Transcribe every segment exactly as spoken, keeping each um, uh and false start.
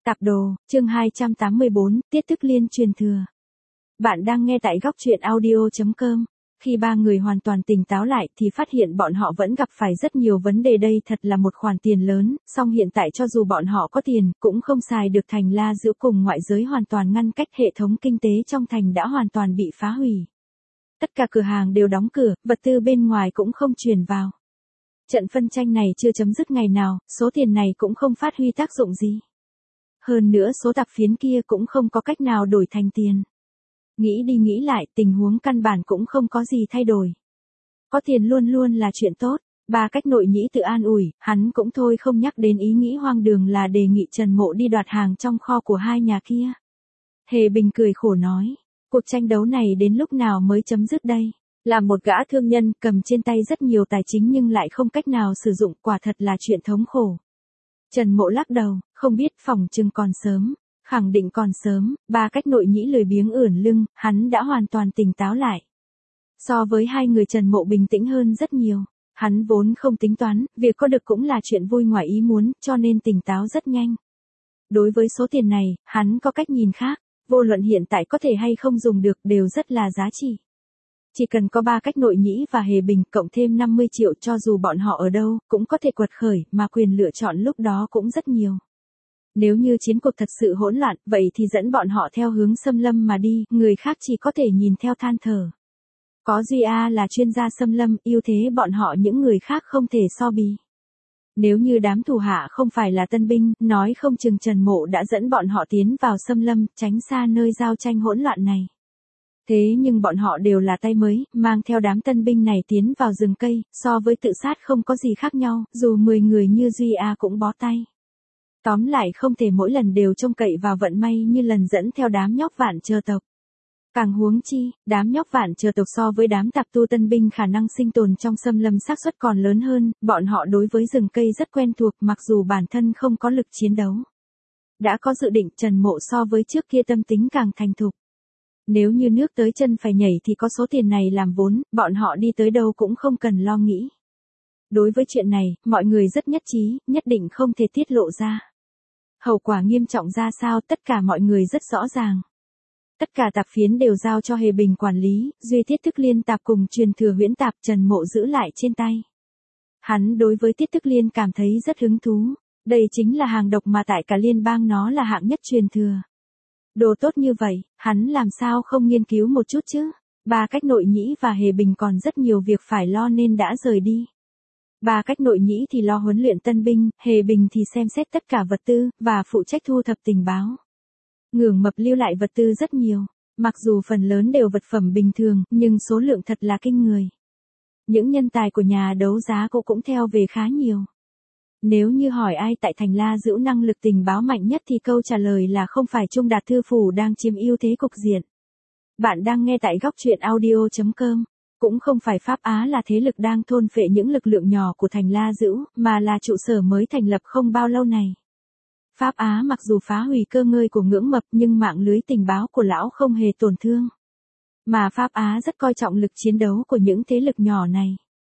Tạp đồ, chương hai trăm tám mươi bốn, Tiết Thức Liên truyền thừa. Bạn đang nghe tại góc truyện audio chấm com. Khi ba người hoàn toàn tỉnh táo lại thì phát hiện bọn họ vẫn gặp phải rất nhiều vấn đề, đây thật là một khoản tiền lớn, song hiện tại cho dù bọn họ có tiền, cũng không xài được, thành La Dữu cùng ngoại giới hoàn toàn ngăn cách, hệ thống kinh tế trong thành đã hoàn toàn bị phá hủy. Tất cả cửa hàng đều đóng cửa, vật tư bên ngoài cũng không truyền vào. Trận phân tranh này chưa chấm dứt ngày nào, số tiền này cũng không phát huy tác dụng gì. Hơn nữa số tạp phiến kia cũng không có cách nào đổi thành tiền. Nghĩ đi nghĩ lại, tình huống căn bản cũng không có gì thay đổi. Có tiền luôn luôn là chuyện tốt. Ba Cách Nội nhĩ tự an ủi, hắn cũng thôi không nhắc đến ý nghĩ hoang đường là đề nghị Trần Mộ đi đoạt hàng trong kho của hai nhà kia. Hề Bình cười khổ nói, cuộc tranh đấu này đến lúc nào mới chấm dứt đây? Là một gã thương nhân, cầm trên tay rất nhiều tài chính nhưng lại không cách nào sử dụng, quả thật là chuyện thống khổ. Trần Mộ lắc đầu, không biết, phỏng chừng còn sớm, khẳng định còn sớm. Ba Cách Nội nhĩ lười biếng ưỡn lưng, hắn đã hoàn toàn tỉnh táo lại. So với hai người Trần Mộ bình tĩnh hơn rất nhiều, hắn vốn không tính toán, việc có được cũng là chuyện vui ngoài ý muốn, cho nên tỉnh táo rất nhanh. Đối với số tiền này, hắn có cách nhìn khác, vô luận hiện tại có thể hay không dùng được đều rất là giá trị. Chỉ cần có Ba Cách Nội nhĩ và Hề Bình cộng thêm năm mươi triệu, cho dù bọn họ ở đâu, cũng có thể quật khởi, mà quyền lựa chọn lúc đó cũng rất nhiều. Nếu như chiến cuộc thật sự hỗn loạn, vậy thì dẫn bọn họ theo hướng xâm lâm mà đi, người khác chỉ có thể nhìn theo than thở. Có Duy A là chuyên gia xâm lâm, ưu thế bọn họ những người khác không thể so bì. Nếu như đám thủ hạ không phải là tân binh, nói không chừng Trần Mộ đã dẫn bọn họ tiến vào xâm lâm, tránh xa nơi giao tranh hỗn loạn này. Thế nhưng bọn họ đều là tay mới, mang theo đám tân binh này tiến vào rừng cây, so với tự sát không có gì khác nhau, dù mười người như Duy A cũng bó tay. Tóm lại không thể mỗi lần đều trông cậy vào vận may như lần dẫn theo đám nhóc Vạn Chờ tộc. Càng huống chi, đám nhóc Vạn Chờ tộc so với đám tạp tu tân binh khả năng sinh tồn trong xâm lâm xác suất còn lớn hơn, bọn họ đối với rừng cây rất quen thuộc mặc dù bản thân không có lực chiến đấu. Đã có dự định, Trần Mộ so với trước kia tâm tính càng thành thục. Nếu như nước tới chân phải nhảy thì có số tiền này làm vốn, bọn họ đi tới đâu cũng không cần lo nghĩ. Đối với chuyện này, mọi người rất nhất trí, nhất định không thể tiết lộ ra. Hậu quả nghiêm trọng ra sao, tất cả mọi người rất rõ ràng. Tất cả tạp phiến đều giao cho Hề Bình quản lý, duy Tiết Thức Liên tạp cùng truyền thừa huyễn tạp Trần Mộ giữ lại trên tay. Hắn đối với Tiết Thức Liên cảm thấy rất hứng thú, đây chính là hàng độc mà tại cả liên bang nó là hạng nhất truyền thừa. Đồ tốt như vậy, hắn làm sao không nghiên cứu một chút chứ? Ba Cách Nội nhĩ và Hề Bình còn rất nhiều việc phải lo nên đã rời đi. Ba Cách Nội nhĩ thì lo huấn luyện tân binh, Hề Bình thì xem xét tất cả vật tư, và phụ trách thu thập tình báo. Ngưỡng Mập lưu lại vật tư rất nhiều, mặc dù phần lớn đều vật phẩm bình thường, nhưng số lượng thật là kinh người. Những nhân tài của nhà đấu giá cô cũng theo về khá nhiều. Nếu như hỏi ai tại thành La Dữu năng lực tình báo mạnh nhất thì câu trả lời là không phải Trung Đạt Thư Phủ đang chiếm ưu thế cục diện. Bạn đang nghe tại góc truyện audio chấm com. Cũng không phải Pháp Á là thế lực đang thôn phệ những lực lượng nhỏ của thành La Dữu, mà là trụ sở mới thành lập không bao lâu này. Pháp Á mặc dù phá hủy cơ ngơi của Ngưỡng Mập nhưng mạng lưới tình báo của lão không hề tổn thương. Mà Pháp Á rất coi trọng lực chiến đấu của những thế lực nhỏ này.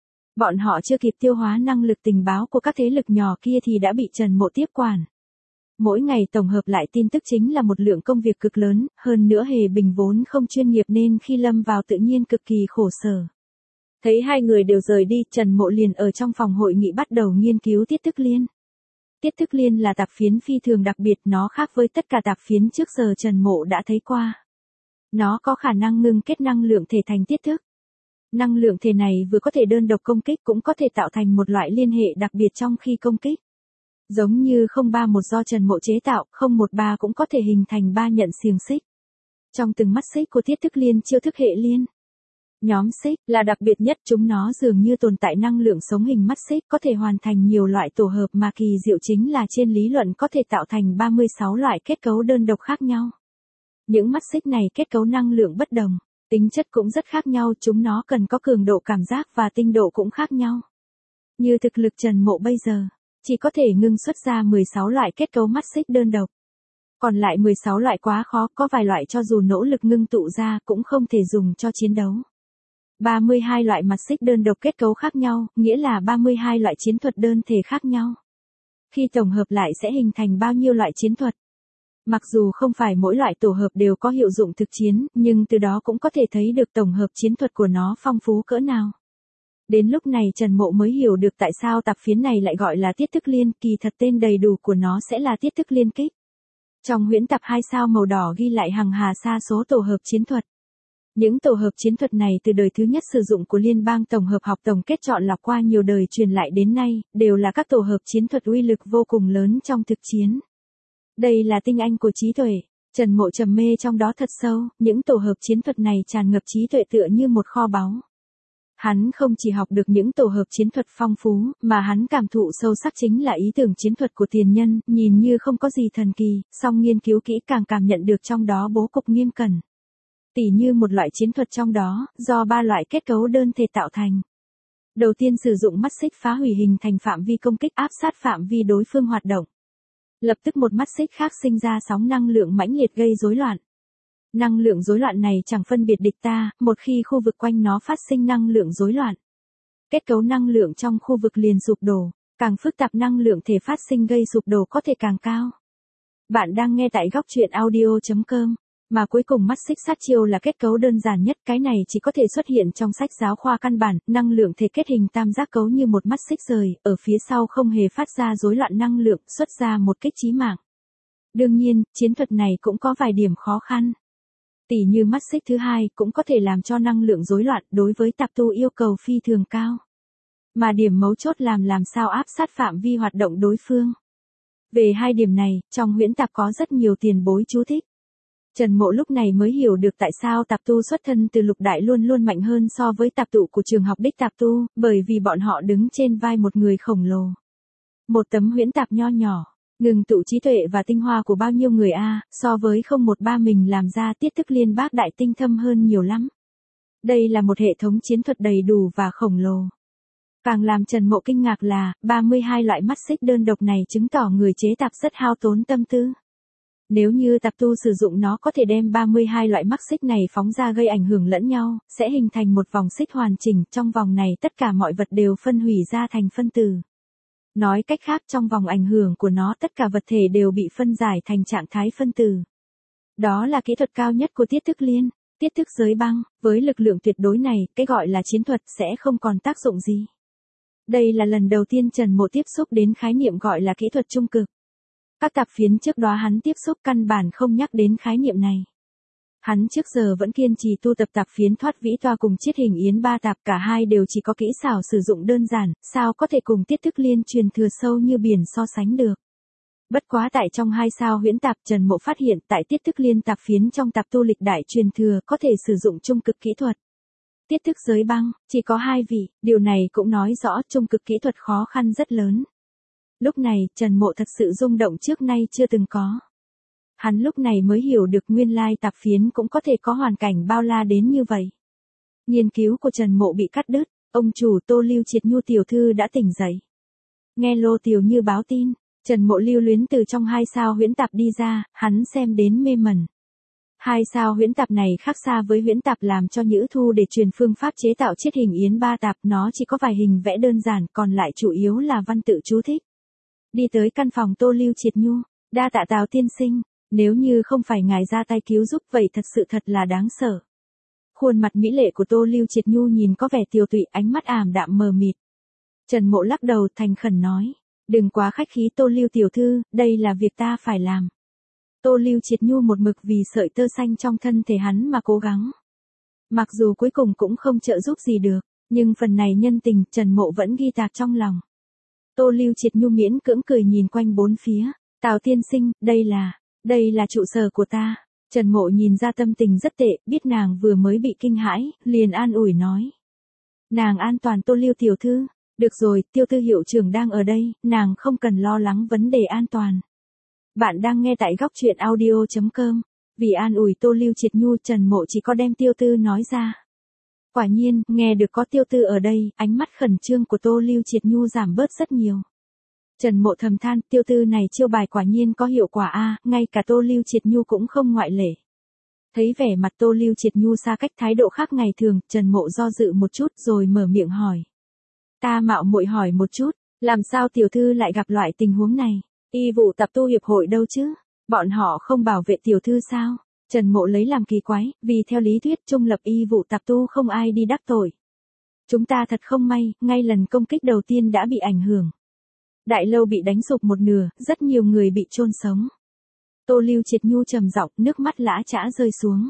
Bọn họ chưa kịp tiêu hóa năng lực tình báo của các thế lực nhỏ kia thì đã bị Trần Mộ tiếp quản. Mỗi ngày tổng hợp lại tin tức chính là một lượng công việc cực lớn, hơn nữa Hề Bình vốn không chuyên nghiệp nên khi lâm vào tự nhiên cực kỳ khổ sở. Thấy hai người đều rời đi, Trần Mộ liền ở trong phòng hội nghị bắt đầu nghiên cứu Tiết Thức Liên. Tiết Thức Liên là tạp phiến phi thường đặc biệt, nó khác với tất cả tạp phiến trước giờ Trần Mộ đã thấy qua. Nó có khả năng ngưng kết năng lượng thể thành tiết thức. Năng lượng thể này vừa có thể đơn độc công kích cũng có thể tạo thành một loại liên hệ đặc biệt trong khi công kích. Giống như không ba một do Trần Mộ chế tạo, không một ba cũng có thể hình thành ba nhận xiềng xích. Trong từng mắt xích của Tiết Thức Liên chiêu thức hệ liên. Nhóm xích là đặc biệt nhất, chúng nó dường như tồn tại năng lượng sống hình mắt xích, có thể hoàn thành nhiều loại tổ hợp mà kỳ diệu chính là trên lý luận có thể tạo thành ba mươi sáu loại kết cấu đơn độc khác nhau. Những mắt xích này kết cấu năng lượng bất đồng, tính chất cũng rất khác nhau, chúng nó cần có cường độ cảm giác và tinh độ cũng khác nhau. Như thực lực Trần Mộ bây giờ, chỉ có thể ngưng xuất ra mười sáu loại kết cấu mắt xích đơn độc. Còn lại mười sáu loại quá khó, có vài loại cho dù nỗ lực ngưng tụ ra cũng không thể dùng cho chiến đấu. ba mươi hai loại mặt xích đơn độc kết cấu khác nhau, nghĩa là ba mươi hai loại chiến thuật đơn thể khác nhau. Khi tổng hợp lại sẽ hình thành bao nhiêu loại chiến thuật? Mặc dù không phải mỗi loại tổ hợp đều có hiệu dụng thực chiến, nhưng từ đó cũng có thể thấy được tổng hợp chiến thuật của nó phong phú cỡ nào. Đến lúc này Trần Mộ mới hiểu được tại sao tạp phiến này lại gọi là tiết thức liên, kỳ thật tên đầy đủ của nó sẽ là tiết thức liên kích. Trong huyễn tập hai sao màu đỏ ghi lại hằng hà sa số tổ hợp chiến thuật. Những tổ hợp chiến thuật này từ đời thứ nhất sử dụng của Liên bang tổng hợp học tổng kết chọn lọc qua nhiều đời truyền lại đến nay, đều là các tổ hợp chiến thuật uy lực vô cùng lớn trong thực chiến. Đây là tinh anh của trí tuệ, Trần Mộ trầm mê trong đó thật sâu, những tổ hợp chiến thuật này tràn ngập trí tuệ tựa như một kho báu. Hắn không chỉ học được những tổ hợp chiến thuật phong phú, mà hắn cảm thụ sâu sắc chính là ý tưởng chiến thuật của tiền nhân, nhìn như không có gì thần kỳ, song nghiên cứu kỹ càng cảm nhận được trong đó bố cục nghiêm cẩn. Tỉ như một loại chiến thuật trong đó, do ba loại kết cấu đơn thể tạo thành. Đầu tiên sử dụng mắt xích phá hủy hình thành phạm vi công kích áp sát phạm vi đối phương hoạt động. Lập tức một mắt xích khác sinh ra sóng năng lượng mãnh liệt gây rối loạn. Năng lượng rối loạn này chẳng phân biệt địch ta, một khi khu vực quanh nó phát sinh năng lượng rối loạn. Kết cấu năng lượng trong khu vực liền sụp đổ, càng phức tạp năng lượng thể phát sinh gây sụp đổ có thể càng cao. Bạn đang nghe tại góc truyện audio chấm com. Mà cuối cùng mắt xích sát chiêu là kết cấu đơn giản nhất, cái này chỉ có thể xuất hiện trong sách giáo khoa căn bản, năng lượng thể kết hình tam giác cấu như một mắt xích rời, ở phía sau không hề phát ra rối loạn năng lượng, xuất ra một kích chí mạng. Đương nhiên, chiến thuật này cũng có vài điểm khó khăn. Tỉ như mắt xích thứ hai cũng có thể làm cho năng lượng rối loạn, đối với tạp tu yêu cầu phi thường cao. Mà điểm mấu chốt làm làm sao áp sát phạm vi hoạt động đối phương. Về hai điểm này, trong huyễn tạp có rất nhiều tiền bối chú thích. Trần Mộ lúc này mới hiểu được tại sao tạp tu xuất thân từ lục đại luôn luôn mạnh hơn so với tạp tụ của trường học đích tạp tu, bởi vì bọn họ đứng trên vai một người khổng lồ. Một tấm huyễn tạp nho nhỏ, ngừng tụ trí tuệ và tinh hoa của bao nhiêu người a, so với không một ba mình làm ra tiết thức liên bác đại tinh thâm hơn nhiều lắm. Đây là một hệ thống chiến thuật đầy đủ và khổng lồ. Càng làm Trần Mộ kinh ngạc là, ba mươi hai loại mắt xích đơn độc này chứng tỏ người chế tạp rất hao tốn tâm tư. Nếu như tạp tu sử dụng nó có thể đem ba mươi hai loại mắc xích này phóng ra gây ảnh hưởng lẫn nhau, sẽ hình thành một vòng xích hoàn chỉnh, trong vòng này tất cả mọi vật đều phân hủy ra thành phân tử. Nói cách khác trong vòng ảnh hưởng của nó tất cả vật thể đều bị phân giải thành trạng thái phân tử. Đó là kỹ thuật cao nhất của tiết thức liên, tiết thức giới băng, với lực lượng tuyệt đối này, cái gọi là chiến thuật sẽ không còn tác dụng gì. Đây là lần đầu tiên Trần Mộ tiếp xúc đến khái niệm gọi là kỹ thuật trung cực. Các tạp phiến trước đó hắn tiếp xúc căn bản không nhắc đến khái niệm này. Hắn trước giờ vẫn kiên trì tu tập tạp phiến thoát vĩ toa cùng chiết hình yến ba tạp, cả hai đều chỉ có kỹ xảo sử dụng đơn giản, sao có thể cùng tiết thức liên truyền thừa sâu như biển so sánh được. Bất quá tại trong hai sao huyễn tạp Trần Mộ phát hiện tại tiết thức liên tạp phiến trong tạp tu lịch đại truyền thừa có thể sử dụng trung cực kỹ thuật. Tiết thức giới băng, chỉ có hai vị, điều này cũng nói rõ trung cực kỹ thuật khó khăn rất lớn. Lúc này, Trần Mộ thật sự rung động trước nay chưa từng có. Hắn lúc này mới hiểu được nguyên lai tạp phiến cũng có thể có hoàn cảnh bao la đến như vậy. Nghiên cứu của Trần Mộ bị cắt đứt, ông chủ Tô Lưu Triệt Nhu tiểu thư đã tỉnh dậy. Nghe Lô Tiểu Như báo tin, Trần Mộ lưu luyến từ trong hai sao huyễn tạp đi ra, hắn xem đến mê mẩn. Hai sao huyễn tạp này khác xa với huyễn tạp làm cho Nhữ Thu để truyền phương pháp chế tạo chiết hình yến ba tạp, nó chỉ có vài hình vẽ đơn giản, còn lại chủ yếu là văn tự chú thích. Đi tới căn phòng Tô Lưu Triệt Nhu, đa tạ Tào tiên sinh, nếu như không phải ngài ra tay cứu giúp vậy thật sự thật là đáng sợ. Khuôn mặt mỹ lệ của Tô Lưu Triệt Nhu nhìn có vẻ tiều tụy, ánh mắt ảm đạm mờ mịt. Trần Mộ lắc đầu thành khẩn nói, đừng quá khách khí Tô Lưu tiểu thư, đây là việc ta phải làm. Tô Lưu Triệt Nhu một mực vì sợi tơ xanh trong thân thể hắn mà cố gắng. Mặc dù cuối cùng cũng không trợ giúp gì được, nhưng phần này nhân tình Trần Mộ vẫn ghi tạc trong lòng. Tô Lưu Triệt Nhu miễn cưỡng cười nhìn quanh bốn phía, Tào tiên sinh, đây là, đây là trụ sở của ta. Trần Mộ nhìn ra tâm tình rất tệ, biết nàng vừa mới bị kinh hãi, liền an ủi nói. Nàng an toàn Tô Lưu tiểu thư, được rồi, Tiêu Tư hiệu trưởng đang ở đây, nàng không cần lo lắng vấn đề an toàn. Bạn đang nghe tại góc truyện audio chấm com, vì an ủi Tô Lưu Triệt Nhu Trần Mộ chỉ có đem Tiêu Tư nói ra. Quả nhiên, nghe được có Tiêu Tư ở đây, ánh mắt khẩn trương của Tô Lưu Triệt Nhu giảm bớt rất nhiều. Trần Mộ thầm than, Tiêu Tư này chiêu bài quả nhiên có hiệu quả a, ngay cả Tô Lưu Triệt Nhu cũng không ngoại lệ. Thấy vẻ mặt Tô Lưu Triệt Nhu xa cách thái độ khác ngày thường, Trần Mộ do dự một chút rồi mở miệng hỏi. Ta mạo muội hỏi một chút, làm sao tiểu thư lại gặp loại tình huống này? Y vụ tập tu hiệp hội đâu chứ? Bọn họ không bảo vệ tiểu thư sao? Trần Mộ lấy làm kỳ quái, vì theo lý thuyết trung lập y vụ tạp tu không ai đi đắc tội. Chúng ta thật không may, ngay lần công kích đầu tiên đã bị ảnh hưởng. Đại lâu bị đánh sụp một nửa, rất nhiều người bị chôn sống. Tô Lưu Triệt Nhu trầm giọng, nước mắt lã chã rơi xuống.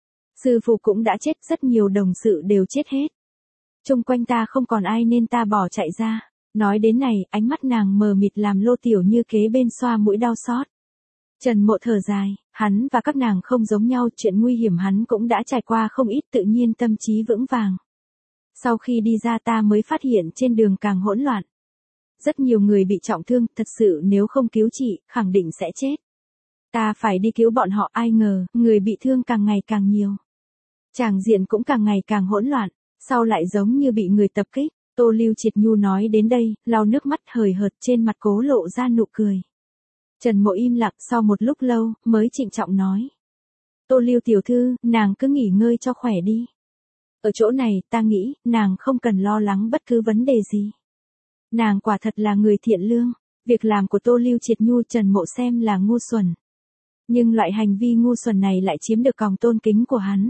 Sư phụ cũng đã chết, rất nhiều đồng sự đều chết hết. Chung quanh ta không còn ai nên ta bỏ chạy ra. Nói đến này, ánh mắt nàng mờ mịt làm Lô Tiểu Như kế bên xoa mũi đau xót. Trần Mộ thở dài, hắn và các nàng không giống nhau, chuyện nguy hiểm hắn cũng đã trải qua không ít, tự nhiên tâm trí vững vàng. Sau khi đi ra ta mới phát hiện trên đường càng hỗn loạn. Rất nhiều người bị trọng thương, thật sự nếu không cứu trị, khẳng định sẽ chết. Ta phải đi cứu bọn họ, ai ngờ, người bị thương càng ngày càng nhiều. Tràng diện cũng càng ngày càng hỗn loạn, sau lại giống như bị người tập kích. Tô Lưu Triệt Nhu nói đến đây, lau nước mắt hời hợt trên mặt cố lộ ra nụ cười. Trần Mộ im lặng sau một lúc lâu, mới trịnh trọng nói. Tô Lưu tiểu thư, nàng cứ nghỉ ngơi cho khỏe đi. Ở chỗ này, ta nghĩ, nàng không cần lo lắng bất cứ vấn đề gì. Nàng quả thật là người thiện lương, việc làm của Tô Lưu Triệt Nhu Trần Mộ xem là ngu xuẩn. Nhưng loại hành vi ngu xuẩn này lại chiếm được còng tôn kính của hắn.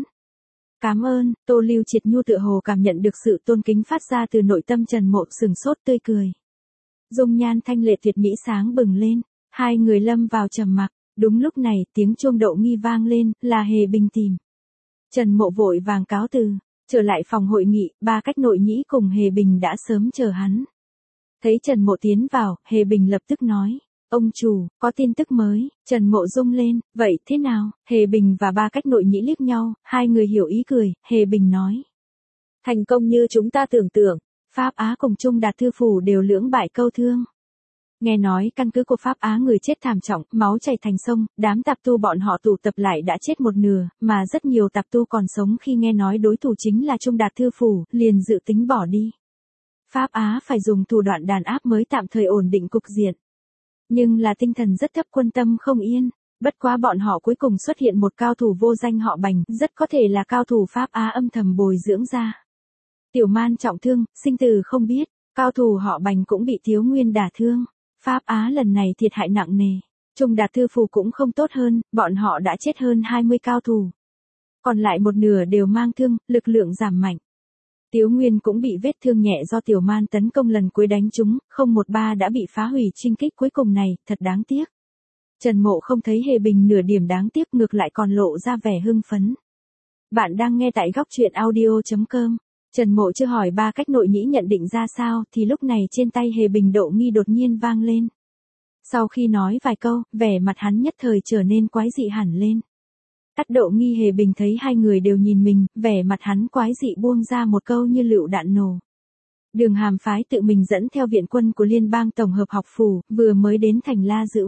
Cảm ơn, Tô Lưu Triệt Nhu tựa hồ cảm nhận được sự tôn kính phát ra từ nội tâm Trần Mộ, sừng sốt tươi cười. Dung nhan thanh lệ tuyệt mỹ sáng bừng lên, hai người lâm vào trầm mặc, đúng lúc này tiếng chuông đậu nghi vang lên, là Hề Bình tìm. Trần Mộ vội vàng cáo từ, trở lại phòng hội nghị, ba cách nội nhĩ cùng Hề Bình đã sớm chờ hắn. Thấy Trần Mộ tiến vào, Hề Bình lập tức nói. Ông chủ, có tin tức mới. Trần Mộ rung lên, vậy thế nào? Hề Bình và ba cách nội nhĩ liếc nhau, hai người hiểu ý cười, Hề Bình nói. Thành công như chúng ta tưởng tượng, Pháp Á cùng Trung Đạt Thư Phủ đều lưỡng bại câu thương. Nghe nói căn cứ của Pháp Á người chết thảm trọng, máu chảy thành sông, đám tạp tu bọn họ tụ tập lại đã chết một nửa, mà rất nhiều tạp tu còn sống khi nghe nói đối thủ chính là Trung Đạt Thư Phủ, liền dự tính bỏ đi. Pháp Á phải dùng thủ đoạn đàn áp mới tạm thời ổn định cục diện. Nhưng là tinh thần rất thấp, quân tâm không yên, bất quá bọn họ cuối cùng xuất hiện một cao thủ vô danh họ Bành, rất có thể là cao thủ Pháp Á âm thầm bồi dưỡng ra. Tiểu Man trọng thương, sinh tử không biết, cao thủ họ Bành cũng bị Thiếu Nguyên đả thương. Pháp Á lần này thiệt hại nặng nề. Trung Đạt Thư Phủ cũng không tốt hơn, bọn họ đã chết hơn hai mươi cao thủ. Còn lại một nửa đều mang thương, lực lượng giảm mạnh. Tiếu Nguyên cũng bị vết thương nhẹ do Tiểu Man tấn công lần cuối đánh trúng, không một ba đã bị phá hủy chinh kích cuối cùng này, thật đáng tiếc. Trần Mộ không thấy Hề Bình nửa điểm đáng tiếc, ngược lại còn lộ ra vẻ hưng phấn. Bạn đang nghe tại góc truyện audio chấm com. Trần Mộ chưa hỏi ba cách nội nhĩ nhận định ra sao, thì lúc này trên tay Hề Bình độ nghi đột nhiên vang lên. Sau khi nói vài câu, vẻ mặt hắn nhất thời trở nên quái dị hẳn lên. Tắt độ nghi, Hề Bình thấy hai người đều nhìn mình, vẻ mặt hắn quái dị buông ra một câu như lựu đạn nổ. Đường Hàm phái tự mình dẫn theo viện quân của Liên bang Tổng hợp học phủ, vừa mới đến thành La Dữ.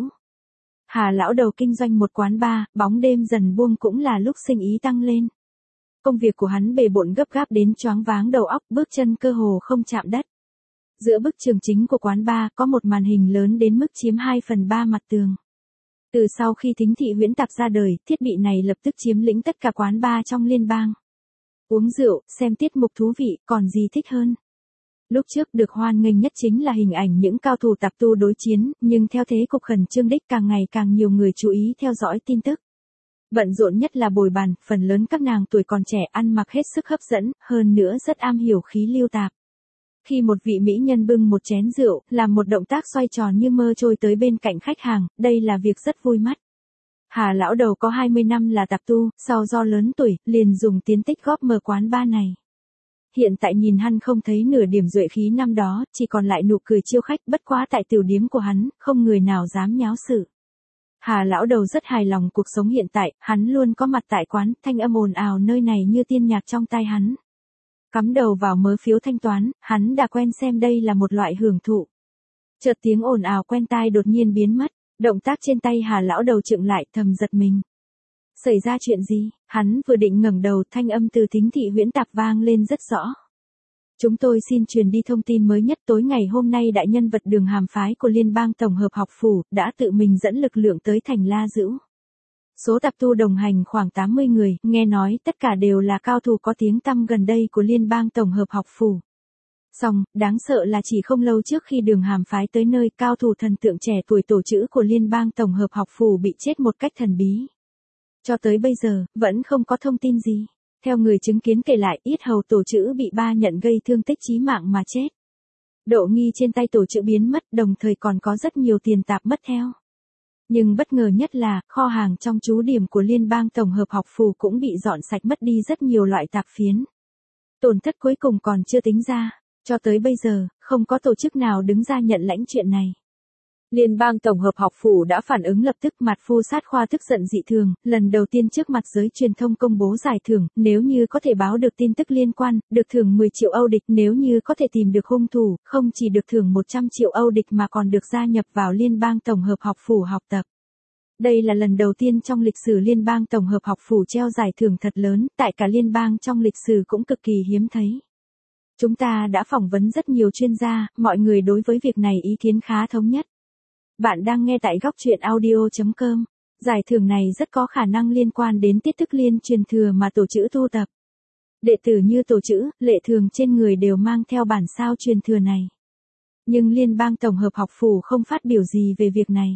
Hà lão đầu kinh doanh một quán bar, bóng đêm dần buông cũng là lúc sinh ý tăng lên. Công việc của hắn bề bộn gấp gáp đến choáng váng đầu óc, bước chân cơ hồ không chạm đất. Giữa bức tường chính của quán bar có một màn hình lớn đến mức chiếm hai phần ba mặt tường. Từ sau khi Thính Thị Huyễn Tạp ra đời, thiết bị này lập tức chiếm lĩnh tất cả quán bar trong liên bang. Uống rượu, xem tiết mục thú vị, còn gì thích hơn. Lúc trước được hoan nghênh nhất chính là hình ảnh những cao thủ tạp tu đối chiến, nhưng theo thế cục khẩn trương đích càng ngày càng nhiều người chú ý theo dõi tin tức. Bận rộn nhất là bồi bàn, phần lớn các nàng tuổi còn trẻ ăn mặc hết sức hấp dẫn, hơn nữa rất am hiểu khí lưu tạp. Khi một vị mỹ nhân bưng một chén rượu, làm một động tác xoay tròn như mơ trôi tới bên cạnh khách hàng, đây là việc rất vui mắt. Hà lão đầu có hai mươi năm là tạp tu, sau do lớn tuổi, liền dùng tiến tích góp mở quán bar này. Hiện tại nhìn hắn không thấy nửa điểm duệ khí năm đó, chỉ còn lại nụ cười chiêu khách, bất quá tại tiểu điếm của hắn, không người nào dám nháo sự. Hà lão đầu rất hài lòng cuộc sống hiện tại, hắn luôn có mặt tại quán, thanh âm ồn ào nơi này như tiên nhạc trong tai hắn. Cắm đầu vào mớ phiếu thanh toán, hắn đã quen xem đây là một loại hưởng thụ. Chợt tiếng ồn ào quen tai đột nhiên biến mất, động tác trên tay Hà lão đầu chững lại, thầm giật mình. Xảy ra chuyện gì? Hắn vừa định ngẩng đầu, thanh âm từ Thính Thị Huyễn Tạp vang lên rất rõ. Chúng tôi xin truyền đi thông tin mới nhất, tối ngày hôm nay đại nhân vật Đường Hàm phái của Liên bang Tổng hợp học phủ đã tự mình dẫn lực lượng tới thành La Dữ. Số tạp tu đồng hành khoảng tám mươi người, nghe nói tất cả đều là cao thủ có tiếng tăm gần đây của Liên bang Tổng hợp học phủ. Xong, đáng sợ là chỉ không lâu trước khi Đường Hàm phái tới nơi, cao thủ thần tượng trẻ tuổi tổ chữ của Liên bang Tổng hợp học phủ bị chết một cách thần bí. Cho tới bây giờ, vẫn không có thông tin gì. Theo người chứng kiến kể lại, yết hầu tổ chữ bị ba nhận gây thương tích chí mạng mà chết. Độ nghi trên tay tổ chữ biến mất, đồng thời còn có rất nhiều tiền tạp mất theo. Nhưng bất ngờ nhất là, kho hàng trong trú điểm của Liên bang Tổng hợp học phủ cũng bị dọn sạch, mất đi rất nhiều loại tạp phiến. Tổn thất cuối cùng còn chưa tính ra. Cho tới bây giờ, không có tổ chức nào đứng ra nhận lãnh chuyện này. Liên bang Tổng hợp học phủ đã phản ứng lập tức, mặt phu sát khoa tức giận dị thường, lần đầu tiên trước mặt giới truyền thông công bố giải thưởng, nếu như có thể báo được tin tức liên quan, được thưởng mười triệu Âu địch, nếu như có thể tìm được hung thủ, không chỉ được thưởng một trăm triệu Âu địch mà còn được gia nhập vào Liên bang Tổng hợp học phủ học tập. Đây là lần đầu tiên trong lịch sử Liên bang Tổng hợp học phủ treo giải thưởng thật lớn, tại cả liên bang trong lịch sử cũng cực kỳ hiếm thấy. Chúng ta đã phỏng vấn rất nhiều chuyên gia, mọi người đối với việc này ý kiến khá thống nhất. Bạn đang nghe tại góc truyện audio chấm com. Giải thưởng này rất có khả năng liên quan đến tiết thức liên truyền thừa mà tổ chữ tu tập. Đệ tử như tổ chữ, lệ thường trên người đều mang theo bản sao truyền thừa này. Nhưng Liên bang Tổng hợp học phủ không phát biểu gì về việc này.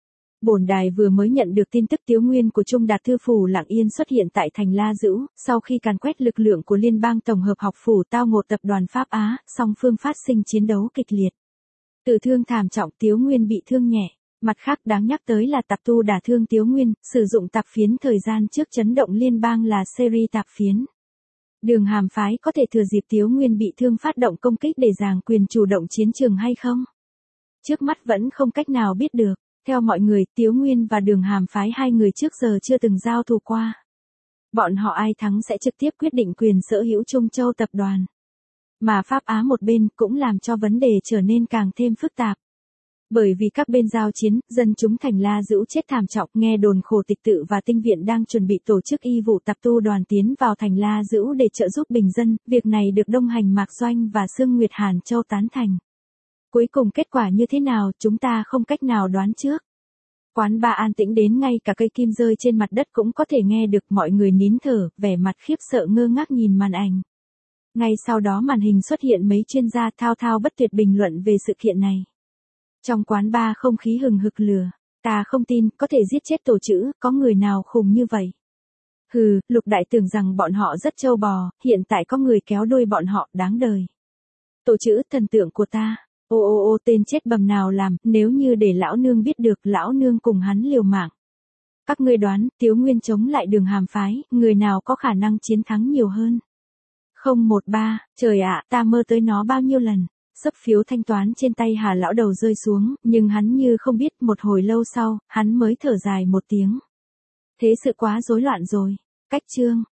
Bổn đài vừa mới nhận được tin tức Tiếu Nguyên của Trung Đạt Thư Phủ lặng yên xuất hiện tại thành La Dữ, sau khi càn quét lực lượng của Liên bang Tổng hợp học phủ tao ngộ tập đoàn Pháp Á, song phương phát sinh chiến đấu kịch liệt. Tử thương thảm trọng, Tiếu Nguyên bị thương nhẹ. Mặt khác đáng nhắc tới là tạp tu đả thương Tiếu Nguyên, sử dụng tạp phiến thời gian trước chấn động liên bang là series tạp phiến. Đường Hàm phái có thể thừa dịp Tiếu Nguyên bị thương phát động công kích để giành quyền chủ động chiến trường hay không? Trước mắt vẫn không cách nào biết được. Theo mọi người, Tiếu Nguyên và Đường Hàm phái hai người trước giờ chưa từng giao thủ qua. Bọn họ ai thắng sẽ trực tiếp quyết định quyền sở hữu Trung Châu tập đoàn. Mà Pháp Á một bên cũng làm cho vấn đề trở nên càng thêm phức tạp. Bởi vì các bên giao chiến, dân chúng thành La Dữ chết thảm trọng, nghe đồn Khổ Tịch Tự và Tinh Viện đang chuẩn bị tổ chức y vụ tập tu đoàn tiến vào thành La Dữ để trợ giúp bình dân, việc này được Đông Hành Mạc Doanh và Sương Nguyệt Hàn Châu tán thành. Cuối cùng kết quả như thế nào chúng ta không cách nào đoán trước. Quán ba an tĩnh đến ngay cả cây kim rơi trên mặt đất cũng có thể nghe được, mọi người nín thở, vẻ mặt khiếp sợ ngơ ngác nhìn màn ảnh. Ngay sau đó màn hình xuất hiện mấy chuyên gia thao thao bất tuyệt bình luận về sự kiện này. Trong quán ba không khí hừng hực lửa, ta không tin, có thể giết chết tổ chữ, có người nào khùng như vậy. Hừ, Lục Đại tưởng rằng bọn họ rất trâu bò, hiện tại có người kéo đuôi bọn họ, đáng đời. Tổ chữ, thần tượng của ta. Ô ô ô tên chết bầm nào làm, nếu như để lão nương biết được, lão nương cùng hắn liều mạng. Các ngươi đoán, Tiếu Nguyên chống lại Đường Hàm phái, người nào có khả năng chiến thắng nhiều hơn? không một ba, trời ạ, ta mơ tới nó bao nhiêu lần. Sấp phiếu thanh toán trên tay Hà lão đầu rơi xuống, nhưng hắn như không biết, một hồi lâu sau, hắn mới thở dài một tiếng. Thế sự quá rối loạn rồi. Cách chương